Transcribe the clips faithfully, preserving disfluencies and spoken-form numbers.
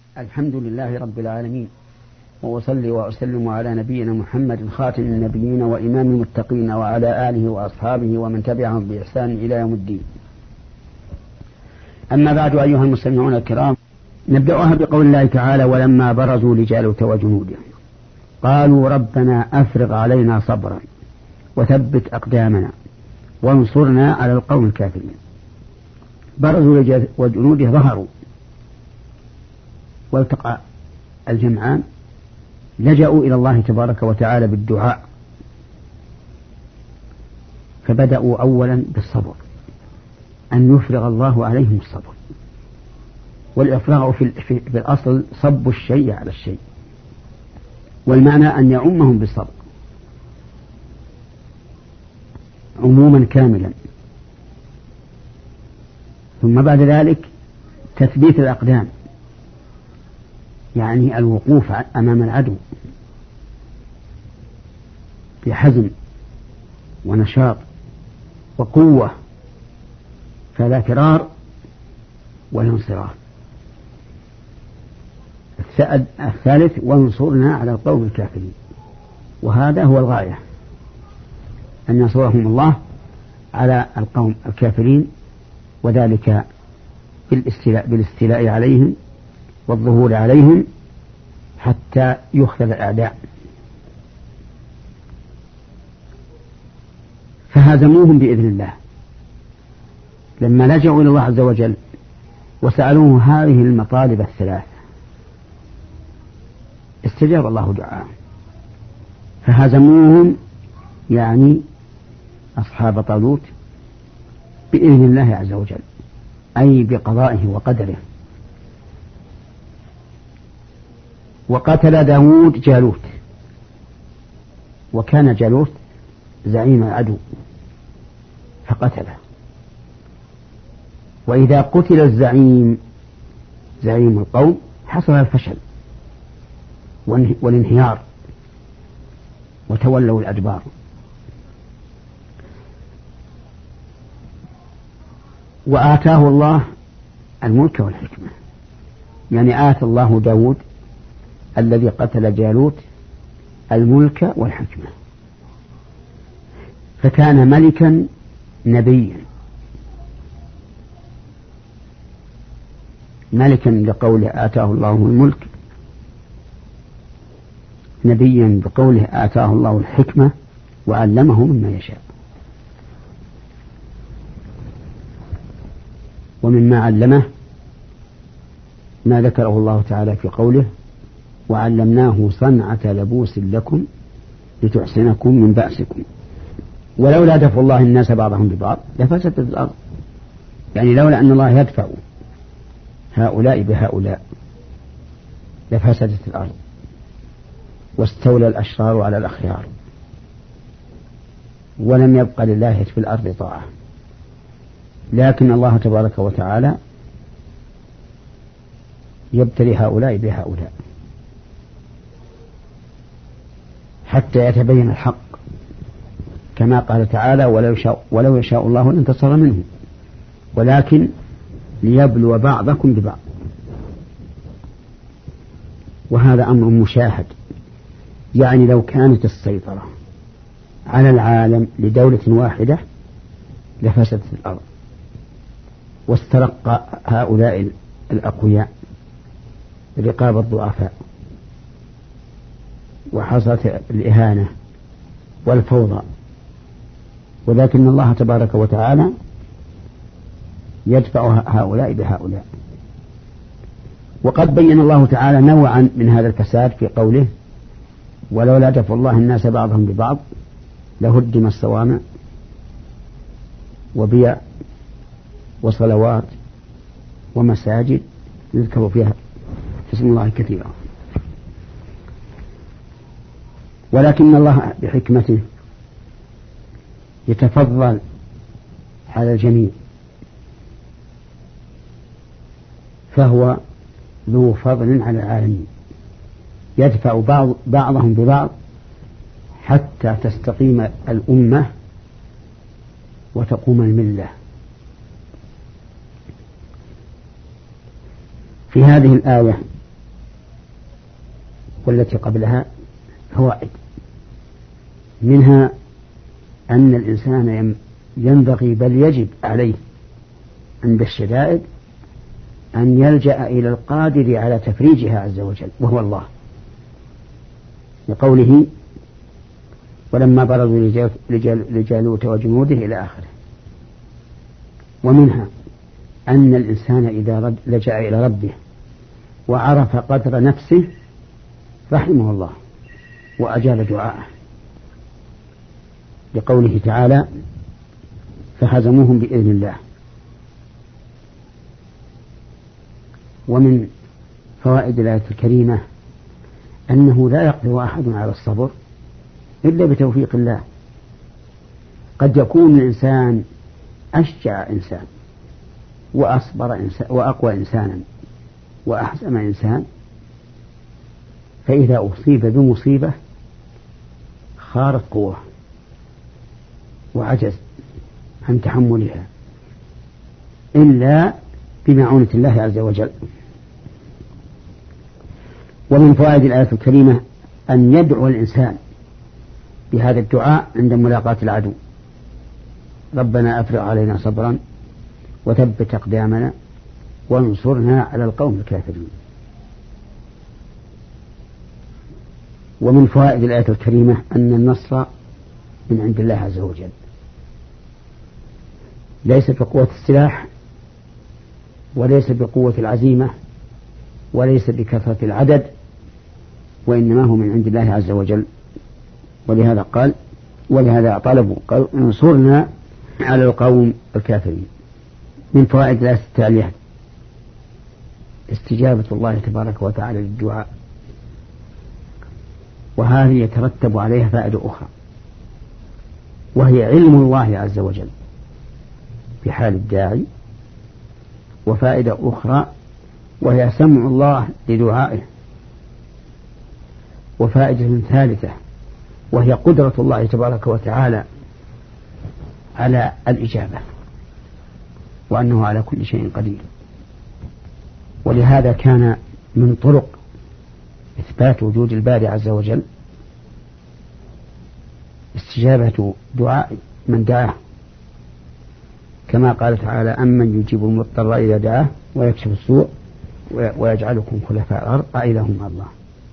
الحمد لله رب العالمين، وأصلي وأسلم على نبينا محمد خاتم النبيين وإمام المتقين وعلى آله وأصحابه ومن تبعهم بإحسان إلى يوم الدين. أما بعد، أيها المستمعون الكرام، نبدأها بقول الله تعالى: ولما برزوا لجالوت وجنوده قالوا ربنا أفرغ علينا صبرا وثبت أقدامنا وانصرنا على القوم الكافرين. برزوا لجالوت وجنوده، ظهروا والتقى الجمعان، لجأوا إلى الله تبارك وتعالى بالدعاء، فبدأوا أولا بالصبر، أن يفرغ الله عليهم الصبر. والإفراغ في, في, في الأصل صب الشيء على الشيء، والمعنى أن يعمهم بالصبر عموما كاملا. ثم بعد ذلك تثبيت الأقدام، يعني الوقوف أمام العدو بحزم ونشاط وقوة، فلا فرار ولا انصراف. الثالث: وانصرنا على القوم الكافرين، وهذا هو الغاية، أن ينصرهم الله على القوم الكافرين، وذلك بالاستيلاء, بالاستيلاء عليهم والظهور عليهم حتى يخذل الأعداء. فهزموهم بإذن الله لما لجأوا إلى الله عز وجل وسألوه هذه المطالب الثلاث، استجاب الله دعاءهم فهزموهم، يعني أصحاب طالوت، بإذن الله عز وجل، أي بقضائه وقدره. وقتل داود جالوت، وكان جالوت زعيم العدو فقتله. وإذا قتل الزعيم زعيم القوم حصل الفشل والانهيار وتولوا الأدبار. وآتاه الله الملك والحكمة، يعني آتى الله داود الذي قتل جالوت الملك والحكمة، فكان ملكا نبيا، ملكا بقوله آتاه الله الملك، نبيا بقوله آتاه الله الحكمة وعلمه مما يشاء. ومما علمه ما ذكره الله تعالى في قوله: وعلمناه صنعة لبوس لكم لتحسنكم من بأسكم ولولا دفع الله الناس بعضهم ببعض لفسدت الأرض. يعني لولا أن الله يدفع هؤلاء بهؤلاء لفسدت الأرض واستولى الأشرار على الأخيار، ولم يبق لله في الأرض طاعة. لكن الله تبارك وتعالى يبتلي هؤلاء بهؤلاء حتى يتبين الحق، كما قال تعالى: ولو يشاء, ولو يشاء الله لانتصر منهم ولكن ليبلو بعضكم ببعض. وهذا أمر مشاهد، يعني لو كانت السيطرة على العالم لدولة واحدة لفسدت الأرض واسترق هؤلاء الأقوياء رقاب الضعفاء، وحصلت الإهانة والفوضى. ولكن الله تبارك وتعالى يدفع هؤلاء بهؤلاء. وقد بين الله تعالى نوعا من هذا الفساد في قوله: ولولا دفع الله الناس بعضهم ببعض لهدم الصوامع وبيع وصلوات ومساجد يذكر فيها اسم الله كثيرا. ولكن الله بحكمته يتفضل على الجميع، فهو ذو فضل على العالمين، يدفع بعض بعضهم ببعض حتى تستقيم الأمة وتقوم الملة. في هذه الآية والتي قبلها فوائد، منها أن الإنسان ينبغي بل يجب عليه عند الشدائد أن يلجأ إلى القادر على تفريجها عز وجل وهو الله، لقوله ولما برزوا لجالوت وجنوده إلى آخره. ومنها أن الإنسان إذا لجأ إلى ربه وعرف قدر نفسه رحمه الله وأجاب دعاءه، لقوله تعالى فهزموهم بإذن الله. ومن فوائد الآية الكريمة أنه لا يقدر أحد على الصبر إلا بتوفيق الله. قد يكون الإنسان أشجع إنسان وأصبر إنسان وأقوى إنسانا وأحزم إنسان، فإذا أصيب بمصيبة خارت قوة وعجز عن تحملها إلا بمعونة الله عز وجل. ومن فوائد الآية الكريمة أن يدعو الإنسان بهذا الدعاء عند ملاقاة العدو: ربنا أفرغ علينا صبرا وثبت أقدامنا وانصرنا على القوم الكافرين. ومن فوائد الآية الكريمة أن النصر من عند الله عز وجل، ليس بقوة السلاح وليس بقوة العزيمة وليس بكثرة العدد، وإنما هو من عند الله عز وجل. ولهذا قال ولهذا طلبوا قال انصرنا على القوم الكافرين. من فوائد الآية التالية استجابة الله تبارك وتعالى للدعاء، وهذه يترتب عليها فائدة أخرى، وهي علم الله عز وجل بحال الداعي، وفائدة أخرى وهي سمع الله لدعائه، وفائدة ثالثة وهي قدرة الله تبارك وتعالى على الإجابة، وأنه على كل شيء قدير. ولهذا كان من طرق إثبات وجود الباري عز وجل استجابة دعاء من دعاه، كما قال تعالى: أمن يجيب المضطر إذا دعاه ويكشف السوء ويجعلكم خلفاء الأرض أإله مع الله.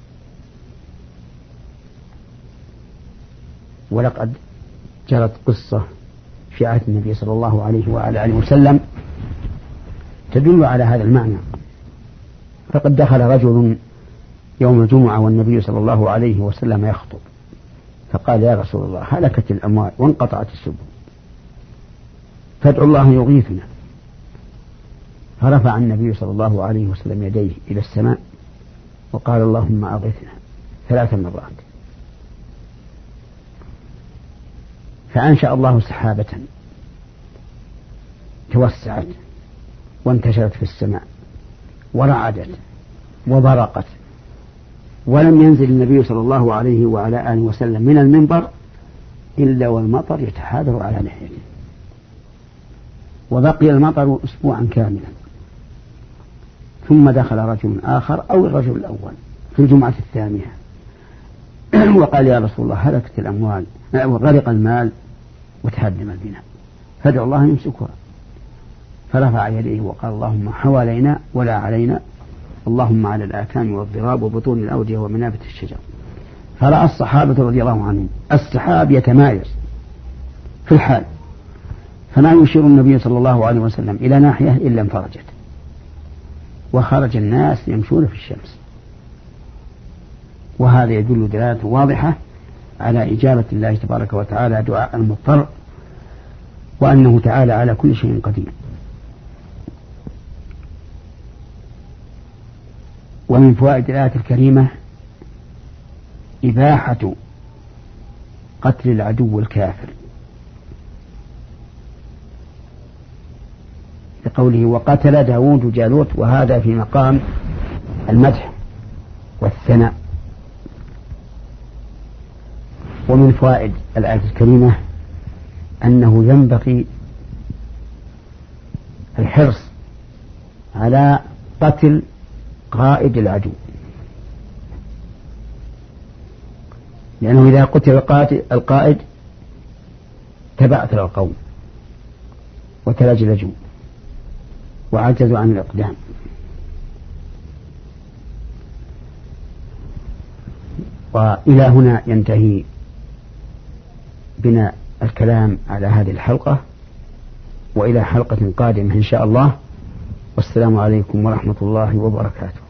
ولقد جرت قصة في عهد النبي صلى الله عليه وعلى آله وسلم تدل على هذا المعنى. فقد دخل رجل يوم الجمعة والنبي صلى الله عليه وسلم يخطب، فقال: يا رسول الله، هلكت الأموال وانقطعت السبل، فادعوا الله يغيثنا. فرفع النبي صلى الله عليه وسلم يديه إلى السماء وقال: اللهم أغثنا ثلاث مرات. فأنشأ الله سحابة توسعت وانتشرت في السماء ورعدت وبرقت، ولم ينزل النبي صلى الله عليه وعلى آله وسلم من المنبر إلا والمطر يتحاذر على لحيته، وبقي المطر أسبوعا كاملا. ثم دخل رجل آخر أو الرجل الأول في الجمعة الثانية وقال: يا رسول الله، هلكت الأموال وغرق المال وتهدم البناء، فادعوا الله يمسكها. فرفع يديه وقال: اللهم حوالينا ولا علينا، اللهم على الآكام والضراب وبطون الأودية ومنابت الشجر. فرأى الصحابة رضي الله عنهم السحاب يتمايز في الحال، فما يشير النبي صلى الله عليه وسلم إلى ناحية إلا انفرجت، وخرج الناس يمشون في الشمس. وهذا يدل دلالة واضحة على إجابة الله تبارك وتعالى دعاء المضطر، وأنه تعالى على كل شيء قدير. ومن فوائد الآية الكريمة إباحة قتل العدو الكافر، لقوله: وقتل داود جالوت، وهذا في مقام المدح والثناء. ومن فوائد الآية الكريمة أنه ينبغي الحرص على قتل قائد العدو، لأنه إذا قتل القائد, القائد تبعثر القوم وتلجلجوا وعجزوا عن الإقدام. وإلى هنا ينتهي بنا الكلام على هذه الحلقة، وإلى حلقة قادمة إن شاء الله، والسلام عليكم ورحمة الله وبركاته.